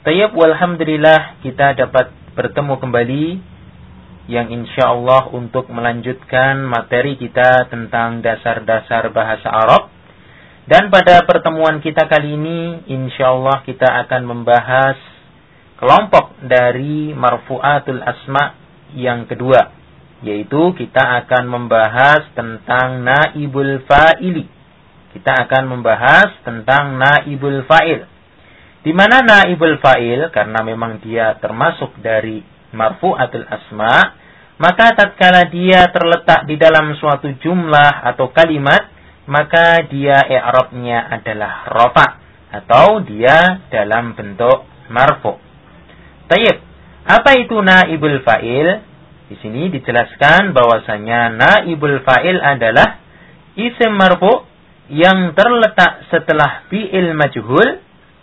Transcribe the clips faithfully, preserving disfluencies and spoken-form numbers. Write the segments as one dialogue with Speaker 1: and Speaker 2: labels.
Speaker 1: Tayyib, walhamdulillah kita dapat bertemu kembali yang insya Allah untuk melanjutkan materi kita tentang dasar-dasar bahasa Arab. Dan pada pertemuan kita kali ini insya Allah kita akan membahas kelompok dari marfu'atul asma yang kedua, yaitu kita akan membahas tentang naibul fa'ili. Kita akan membahas tentang naibul fa'il. Di mana naibul fa'il, karena memang dia termasuk dari marfu'atul asma, maka tatkala dia terletak di dalam suatu jumlah atau kalimat, maka dia i'rabnya adalah rafa atau dia dalam bentuk marfu. Tayyib, apa itu naibul fa'il? Di sini dijelaskan bahwasanya naibul fa'il adalah isim marfu yang terletak setelah fi'il majhul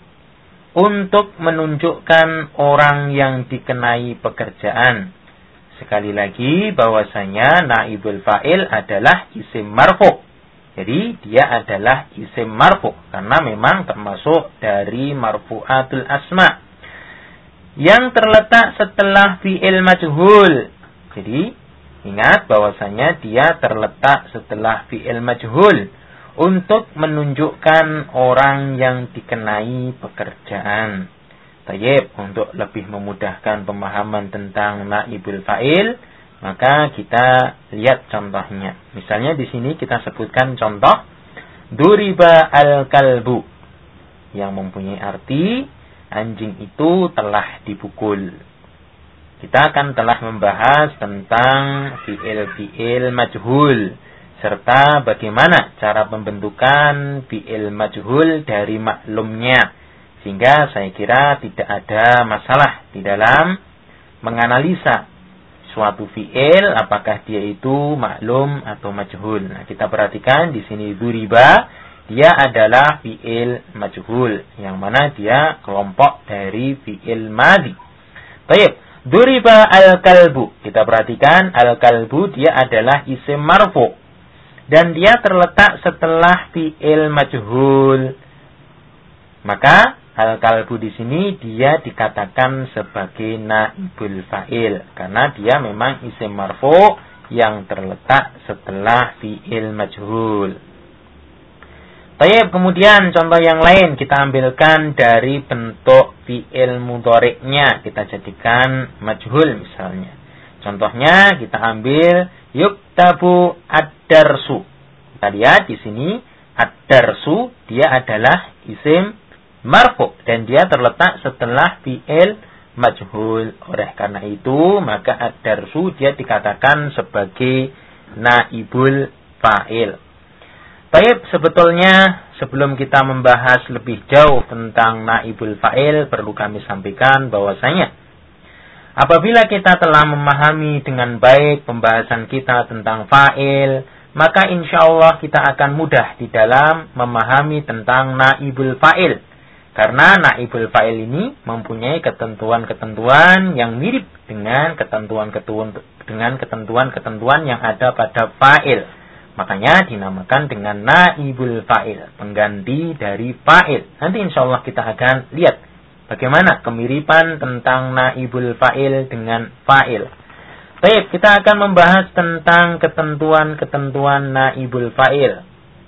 Speaker 1: untuk menunjukkan orang yang dikenai pekerjaan. Sekali lagi bahwasanya naibul fa'il adalah isim marfu. Jadi dia adalah isim marfu karena memang termasuk dari marfu'atul asma yang terletak setelah fi'il majhul. Jadi ingat bahwasanya dia terletak setelah fi'il majhul untuk menunjukkan orang yang dikenai pekerjaan. Tayyib, untuk lebih memudahkan pemahaman tentang naibul fa'il, maka kita lihat contohnya. Misalnya di sini kita sebutkan contoh duriba al-kalbu yang mempunyai arti anjing itu telah dipukul. Kita akan telah membahas tentang fi'il-fi'il majhul serta bagaimana cara pembentukan fi'il majhul dari maklumnya. Sehingga saya kira tidak ada masalah di dalam menganalisa suatu fi'il apakah dia itu maklum atau majhul. Nah, kita perhatikan di sini duriba, dia adalah fi'il majhul yang mana dia kelompok dari fi'il madhi. Baik, duriba al-kalbu. Kita perhatikan al-kalbu dia adalah isim marfu dan dia terletak setelah fi'il majhul. Maka al-kalbu di sini dia dikatakan sebagai naibul fa'il karena dia memang isim marfu yang terletak setelah fi'il majhul. Baik, kemudian contoh yang lain kita ambilkan dari bentuk fi'il mudhari'nya, kita jadikan majhul misalnya. Contohnya kita ambil yuktabu ad-darsu. Kita lihat di sini ad-darsu dia adalah isim marfu dan dia terletak setelah fi'il majhul. Oleh karena itu maka ad-darsu dia dikatakan sebagai naibul fa'il. Baik, sebetulnya sebelum kita membahas lebih jauh tentang naibul fa'il perlu kami sampaikan bahwasanya apabila kita telah memahami dengan baik pembahasan kita tentang fa'il, maka insya Allah kita akan mudah di dalam memahami tentang naibul fa'il. Karena naibul fa'il ini mempunyai ketentuan-ketentuan yang mirip dengan ketentuan-ketentuan dengan ketentuan-ketentuan yang ada pada fa'il. Makanya dinamakan dengan naibul fa'il, pengganti dari fa'il. Nanti insya Allah kita akan lihat bagaimana kemiripan tentang naibul fa'il dengan fa'il. Baik, kita akan membahas tentang ketentuan-ketentuan naibul fa'il.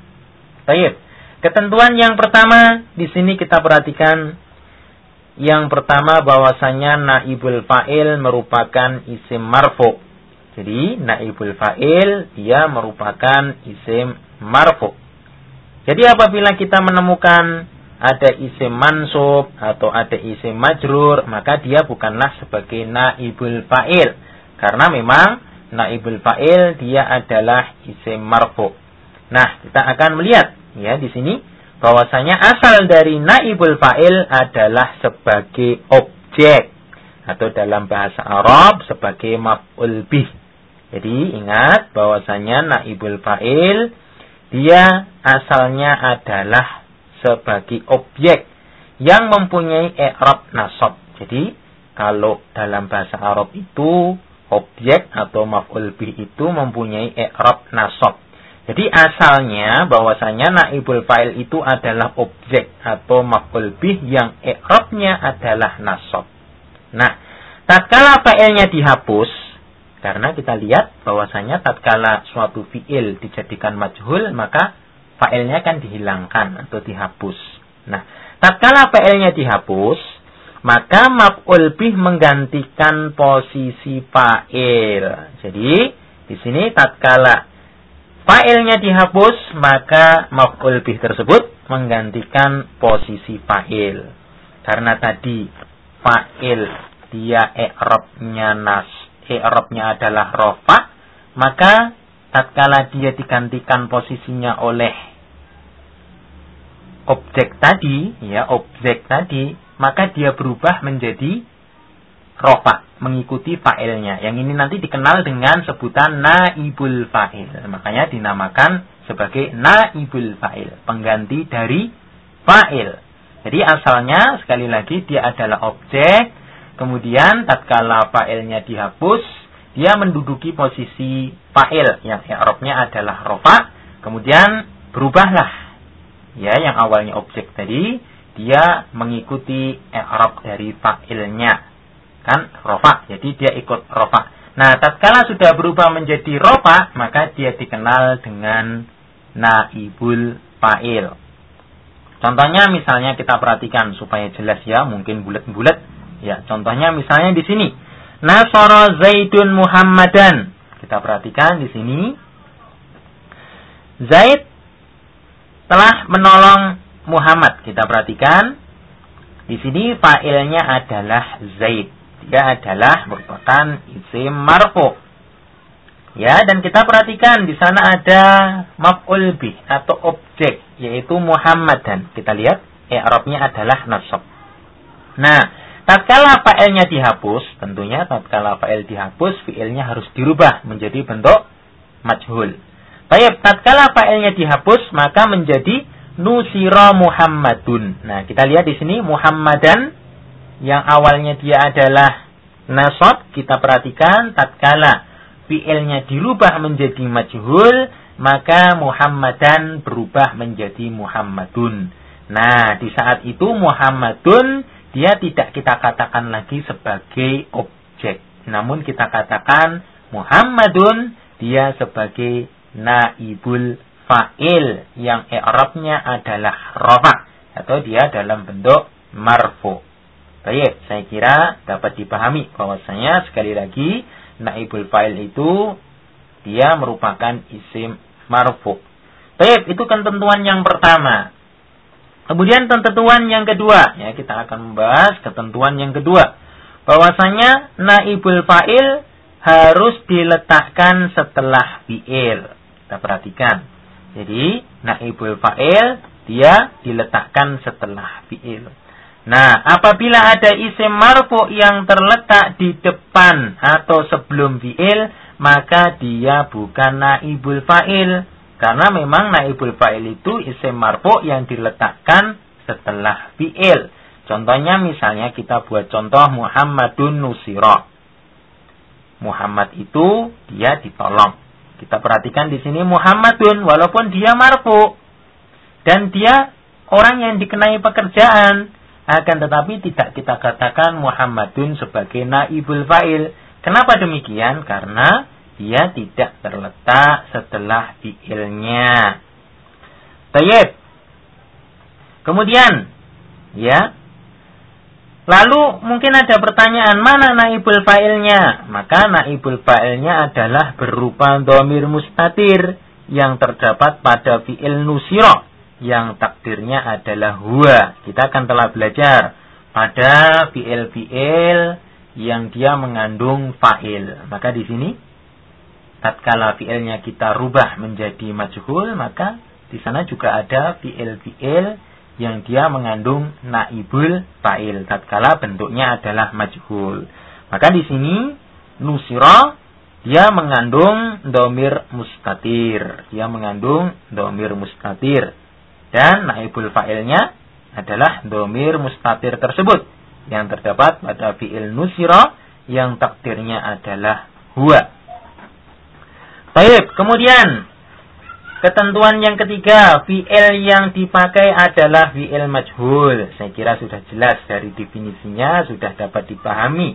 Speaker 1: Baik. Ketentuan yang pertama di sini kita perhatikan, yang pertama bahwasanya naibul fa'il merupakan isim marfu. Jadi naibul fa'il dia merupakan isim marfu. Jadi apabila kita menemukan ada isim mansub atau ada isim majrur, maka dia bukanlah sebagai naibul fa'il karena memang naibul fa'il dia adalah isim marfu. Nah, kita akan melihat ya di sini bahwasanya asal dari naibul fa'il adalah sebagai objek atau dalam bahasa Arab sebagai maf'ul bih. Jadi ingat bahwasanya naibul fa'il dia asalnya adalah sebagai objek yang mempunyai i'rab nasab. Jadi kalau dalam bahasa Arab itu objek atau maf'ul bih itu mempunyai i'rab nasab. Jadi asalnya bahwasanya naibul fa'il itu adalah objek atau maf'ul bih yang i'rabnya adalah nasab. Nah, tatkala fa'ilnya dihapus, karena kita lihat bahwasanya tatkala suatu fi'il dijadikan majhul, maka fa'ilnya kan dihilangkan atau dihapus. Nah, tatkala fa'ilnya dihapus, maka maf'ul bih menggantikan posisi fa'il. Jadi, di sini tatkala fa'ilnya dihapus, maka maf'ul bih tersebut menggantikan posisi fa'il. Karena tadi fa'il dia i'rabnya nas, i'rabnya adalah rafa, maka tatkala dia digantikan posisinya oleh objek tadi, ya, objek tadi, maka dia berubah menjadi rafa, mengikuti fa'ilnya. Yang ini nanti dikenal dengan sebutan naibul fa'il. Makanya dinamakan sebagai naibul fa'il, pengganti dari fa'il. Jadi asalnya sekali lagi dia adalah objek, kemudian tatkala fa'ilnya dihapus, dia menduduki posisi fa'il yang i'rabnya adalah rafa, kemudian berubahlah, ya, yang awalnya objek tadi dia mengikuti i'rab dari fa'ilnya, kan rafa, jadi dia ikut rafa. Nah, tatkala sudah berubah menjadi rafa, maka dia dikenal dengan naibul fa'il. Contohnya misalnya kita perhatikan supaya jelas, ya, mungkin bulat-bulat, ya. Contohnya misalnya di sini, Nasara Zaidun Muhammadan. Kita perhatikan di sini, Zaid telah menolong Muhammad. Kita perhatikan di sini fa'ilnya adalah Zaid. Dia adalah merupakan isim marfu. Ya, dan kita perhatikan di sana ada maf'ul bih atau objek, yaitu Muhammadan. Kita lihat i'rabnya adalah nasab. Nah, tatkala fa'ilnya dihapus, tentunya tatkala fa'il dihapus, fi'ilnya harus dirubah menjadi bentuk majhul. Baik, tatkala fa'ilnya dihapus, maka menjadi nusira Muhammadun. Nah, kita lihat di sini Muhammadan yang awalnya dia adalah nasab, kita perhatikan tatkala fi'ilnya dirubah menjadi majhul, maka Muhammadan berubah menjadi Muhammadun. Nah, di saat itu Muhammadun dia tidak kita katakan lagi sebagai objek, namun kita katakan Muhammadun dia sebagai naibul fa'il yang i'rabnya adalah rafa atau dia dalam bentuk marfu. Baik, saya kira dapat dipahami bahwasanya sekali lagi naibul fa'il itu dia merupakan isim marfu. Baik, itu ketentuan yang pertama. Kemudian ketentuan yang kedua, ya, kita akan membahas ketentuan yang kedua, bahwasanya naibul fa'il harus diletakkan setelah fi'il. Kita perhatikan. Jadi, naibul fa'il dia diletakkan setelah fi'il. Nah, apabila ada isim marfu yang terletak di depan atau sebelum fi'il, maka dia bukan naibul fa'il. Karena memang naibul fa'il itu isim marfu yang diletakkan setelah fi'il. Contohnya misalnya kita buat contoh Muhammadun nusira. Muhammad itu dia ditolong. Kita perhatikan di sini Muhammadun, walaupun dia marfu dan dia orang yang dikenai pekerjaan, akan tetapi tidak kita katakan Muhammadun sebagai naibul fa'il. Kenapa demikian? Karena dia tidak terletak setelah fi'ilnya. Baik. Kemudian, ya. Lalu mungkin ada pertanyaan, mana naibul fa'ilnya? Maka naibul fa'ilnya adalah berupa dhamir mustatir yang terdapat pada fi'il nusira yang takdirnya adalah huwa. Kita akan telah belajar pada fi'il-fi'il yang dia mengandung fa'il. Maka di sini tatkala fi'ilnya kita rubah menjadi majhul, maka di sana juga ada fi'il-fi'il yang dia mengandung naibul fa'il tatkala bentuknya adalah majhul. Maka di sini nusira dia mengandung dhamir mustatir. Dia mengandung dhamir mustatir. Dan naibul fa'ilnya adalah dhamir mustatir tersebut yang terdapat pada fi'il nusira yang takdirnya adalah huwa. Baik, kemudian Ketentuan yang ketiga, fi'il yang dipakai adalah fi'il majhul. Saya kira sudah jelas dari definisinya, sudah dapat dipahami.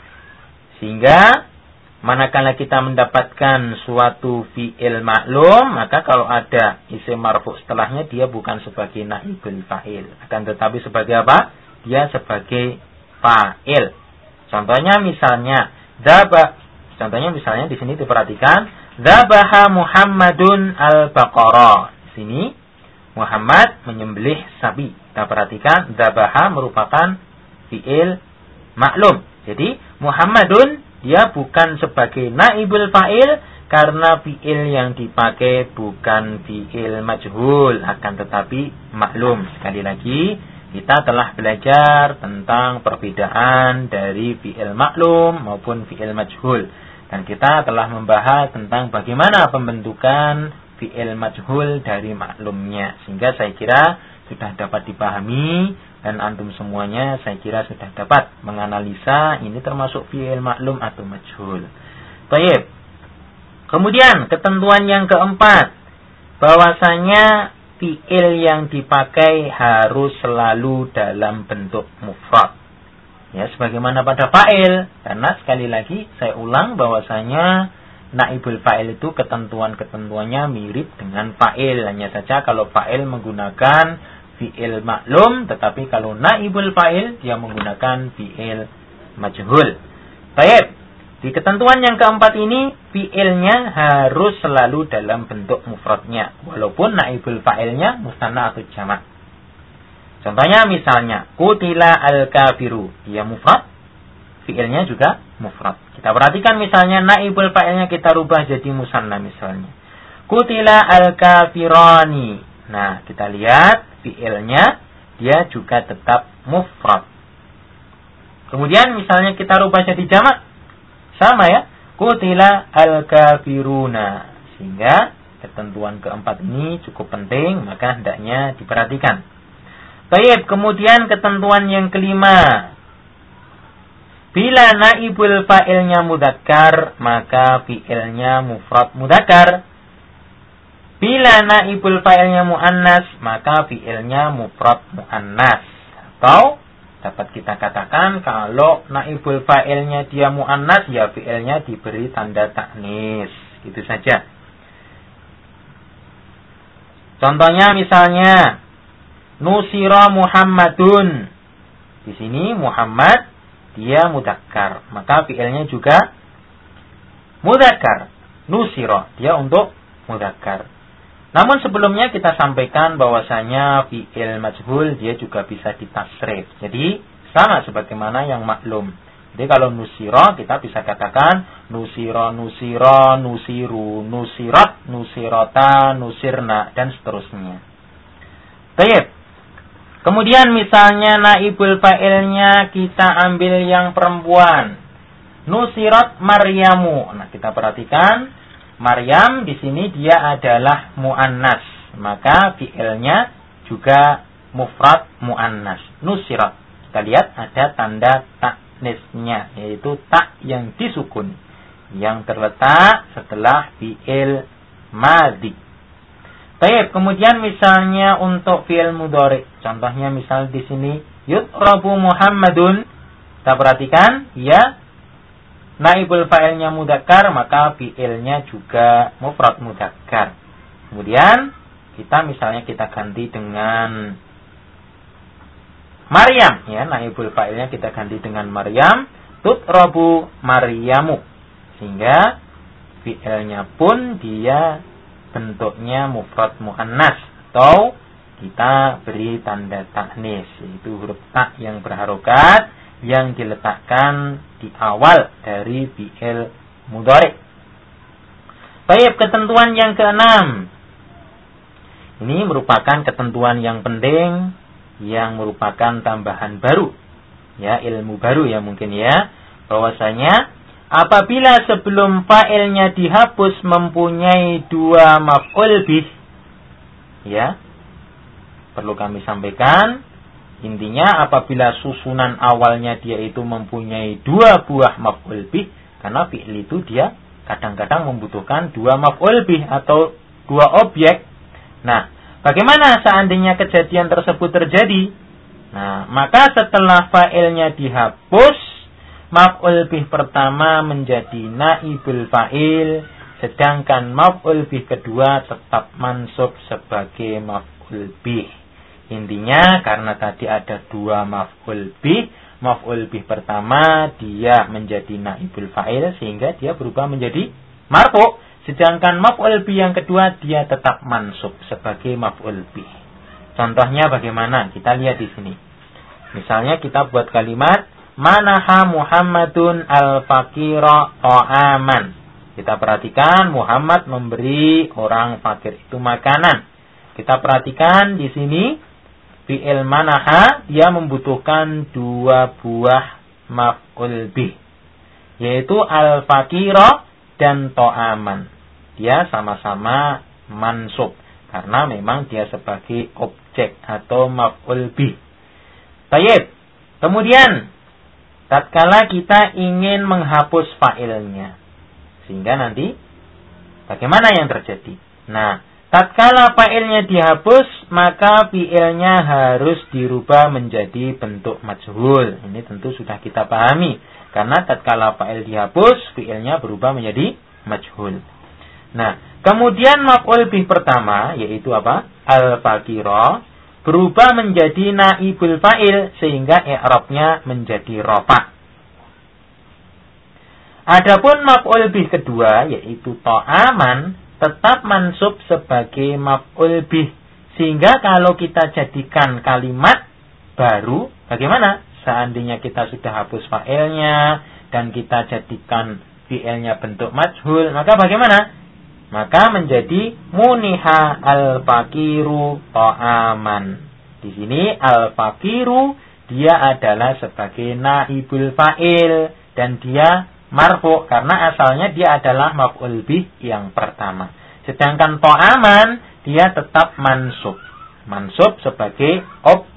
Speaker 1: Sehingga manakala kita mendapatkan suatu fi'il maklum, maka kalau ada isim marfu setelahnya, dia bukan sebagai naibul fa'il, akan tetapi sebagai apa? Dia sebagai fa'il. Contohnya misalnya dzaba. Contohnya misalnya di sini diperhatikan dzabaha Muhammadun al-baqarah. Di sini Muhammad menyembelih sapi. Kita perhatikan dzabaha merupakan fi'il maklum. Jadi Muhammadun dia bukan sebagai naibul fa'il karena fi'il yang dipakai bukan fi'il majhul, akan tetapi maklum. Sekali lagi kita telah belajar tentang perbedaan dari fi'il maklum maupun fi'il majhul. Dan kita telah membahas tentang bagaimana pembentukan fi'il majhul dari maklumnya. Sehingga saya kira sudah dapat dipahami dan antum semuanya saya kira sudah dapat menganalisa ini termasuk fi'il maklum atau majhul. Baik. Kemudian ketentuan yang keempat, bahwasanya fi'il yang dipakai harus selalu dalam bentuk mufrad. Ya, sebagaimana pada fa'il. Karena sekali lagi saya ulang bahwasanya naibul fa'il itu ketentuan-ketentuannya mirip dengan fa'il. Hanya saja kalau fa'il menggunakan fi'il maklum, tetapi kalau naibul fa'il dia menggunakan fi'il majhul. Baik. Di ketentuan yang keempat ini fi'ilnya harus selalu dalam bentuk mufradnya, walaupun naibul fa'ilnya musanna atau jamak. Contohnya misalnya, qutila al-kafiru. Dia mufrad, fi'ilnya juga mufrad. Kita perhatikan misalnya, naibul fa'ilnya kita rubah jadi musanna misalnya. Qutila al-kafirani. Nah, kita lihat fi'ilnya, dia juga tetap mufrad. Kemudian misalnya kita rubah jadi jamak. Sama ya. Qutila al-kafiruna. Sehingga ketentuan keempat ini cukup penting, maka hendaknya diperhatikan. Baik, kemudian ketentuan yang kelima. Bila naibul fa'ilnya mudzakkar, maka fi'ilnya mufrad mudzakkar. Bila naibul fa'ilnya muannas, maka fi'ilnya mufrad muannas. Atau dapat kita katakan kalau naibul fa'ilnya dia muannas, ya fi'ilnya diberi tanda ta'nis. Itu saja. Contohnya misalnya nusira Muhammadun. Di sini Muhammad dia mudzakkar, maka fi'ilnya juga mudzakkar. Nusira dia untuk mudzakkar. Namun sebelumnya kita sampaikan bahwasanya fi'il majhul dia juga bisa ditasrif. Jadi sama sebagaimana yang maklum. Jadi kalau nusira kita bisa katakan nusira, nusira, nusiru, nusirat, nusirata, nusirna dan seterusnya. Baik. Kemudian misalnya naibul fa'ilnya kita ambil yang perempuan. Nusirat Maryamu. Nah, kita perhatikan Maryam di sini dia adalah muannas, maka fi'ilnya juga mufrad muannas. Nusirat. Kita lihat ada tanda ta'nisnya, yaitu ta yang disukun yang terletak setelah fi'il madhi. Baik, kemudian misalnya untuk fi'il mudhari. Contohnya misal di sini yutrabu Muhammadun. Kita perhatikan, ya naibul fa'ilnya mudzakkar, maka fi'ilnya juga mufrad mudzakkar. Kemudian kita misalnya kita ganti dengan Maryam, ya naibul fa'ilnya kita ganti dengan Maryam, tutrabu Maryamu. Sehingga fi'ilnya pun dia bentuknya mufrad muannas atau kita beri tanda ta'nis, yaitu huruf ta yang berharokat yang diletakkan di awal dari fi'il mudhari. Baik, ketentuan yang keenam. Ini merupakan ketentuan yang penting yang merupakan tambahan baru. Ya, ilmu baru ya mungkin ya, bahwasanya apabila sebelum fa'ilnya dihapus mempunyai dua maf'ul bih, ya, perlu kami sampaikan, intinya apabila susunan awalnya dia itu mempunyai dua buah maf'ul bih, karena fi'il itu dia kadang-kadang membutuhkan dua maf'ul bih atau dua objek. Nah, bagaimana seandainya kejadian tersebut terjadi? Nah, maka setelah fa'ilnya dihapus, maf'ul bih pertama menjadi naibul fa'il, sedangkan maf'ul bih kedua tetap mansub sebagai maf'ul bih. Intinya karena tadi ada dua maf'ul bih, maf'ul bih pertama dia menjadi naibul fa'il sehingga dia berubah menjadi marfu', sedangkan maf'ul bih yang kedua dia tetap mansub sebagai maf'ul bih. Contohnya bagaimana? Kita lihat di sini. Misalnya kita buat kalimat manaha Muhammadun al-fakira ta'aman. Kita perhatikan Muhammad memberi orang fakir itu makanan. Kita perhatikan di sini fi'il manaha dia membutuhkan dua buah maf'ul bih, yaitu al-fakira dan ta'aman. Dia sama-sama mansub karena memang dia sebagai objek atau maf'ul bih. Baik. Kemudian tatkala kita ingin menghapus fa'ilnya, sehingga nanti bagaimana yang terjadi? Nah, tatkala fa'ilnya dihapus, maka fi'ilnya harus dirubah menjadi bentuk majhul. Ini tentu sudah kita pahami. Karena tatkala fa'il dihapus, fi'ilnya berubah menjadi majhul. Nah, kemudian maf'ul bih pertama, yaitu apa? Al-fakira, berubah menjadi naibul fa'il, sehingga i'rabnya menjadi rafa'. Adapun maf'ul bih kedua, yaitu ta'aman, tetap mansub sebagai maf'ul bih. Sehingga kalau kita jadikan kalimat baru, bagaimana? Seandainya kita sudah hapus fa'ilnya dan kita jadikan fi'ilnya bentuk majhul, maka bagaimana? Maka menjadi muniha al-fakiru ta'aman. Di sini al-fakiru dia adalah sebagai naibul fa'il dan dia marfu karena asalnya dia adalah maf'ul bih yang pertama. Sedangkan ta'aman dia tetap mansub. Mansub sebagai objek